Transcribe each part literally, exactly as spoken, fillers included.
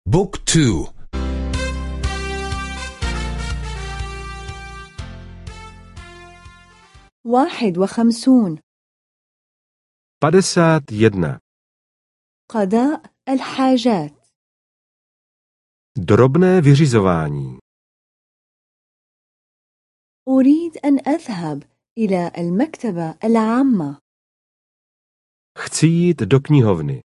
بوك تو. واحد وخمسون. padesát jedna. قضاء الحاجات. Drobné vyřizování. أريد أن أذهب إلى المكتبة العامة. Chci jít do knihovny.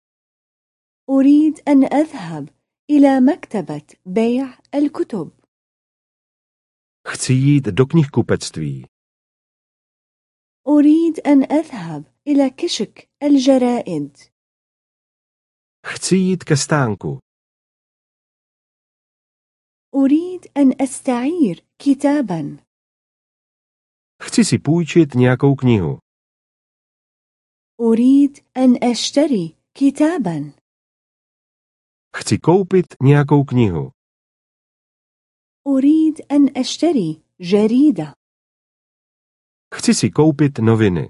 أريد أن أذهب إلى مكتبة بيع الكتب. Chci jít do knihkupectví. أريد أن أذهب إلى كشك الجرائد. Chci jít ke stánku. أريد أن أستعير كتابا. Chci si půjčit nějakou knihu. أريد أن أشتري كتابا. Chci koupit nějakou knihu. أريد أن أشتري جريدة. Chci si koupit noviny.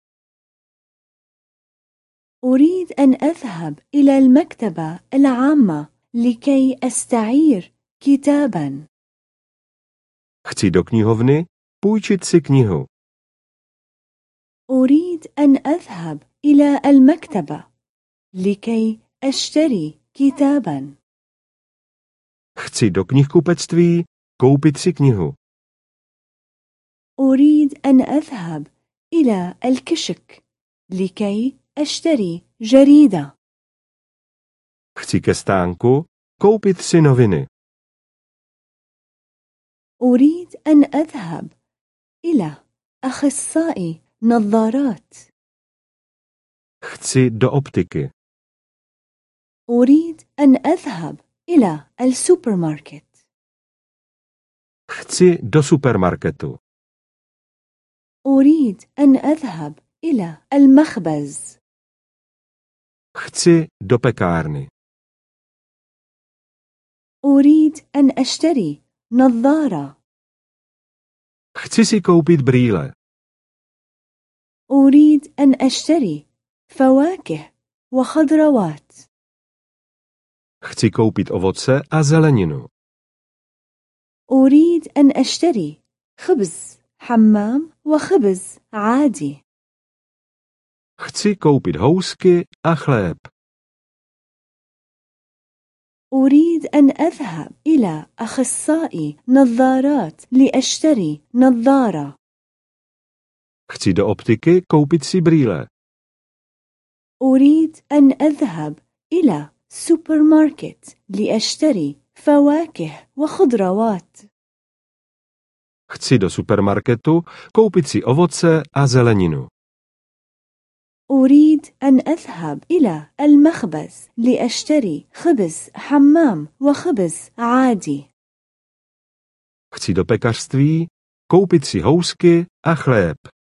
أريد أن أذهب إلى المكتبة العامة لكي أستعير كتابا. Chci do knihovny půjčit si knihu. أريد أن أذهب إلى المكتبة لكي أشتري كتابا. Chci do knihkupectví koupit si knihu. أريد أن أذهب إلى الكشك لكي أشتري جريدة. Chci ke stánku koupit si noviny. أريد أن أذهب إلى أخصائي نظارات. Chci do optiky. أريد أن أذهب إلى السوبر ماركت. Chci do supermarketu. أريد أن أذهب إلى المخبز. Chci do pekárny. أريد أن أشتري نظارة. Chci si koupit brýle. أريد أن أشتري فواكه وخضروات. Chci koupit ovoce a zeleninu. أريد أن أشتري خبز حمام وخبز عادي. Chci koupit housky a chléb. أريد أن أذهب إلى أخصائي نظارات لأشتري نظارة. Chci do optiky koupit si brýle. أريد أن أذهب إلى سوبر ماركت لأشتري فواكه وخضروات. Chci do supermarketu koupit si ovoce a zeleninu. أريد أن أذهب إلى المخبز لأشتري خبز حمام وخبز عادي. Chci do pekařství koupit si housky a chléb.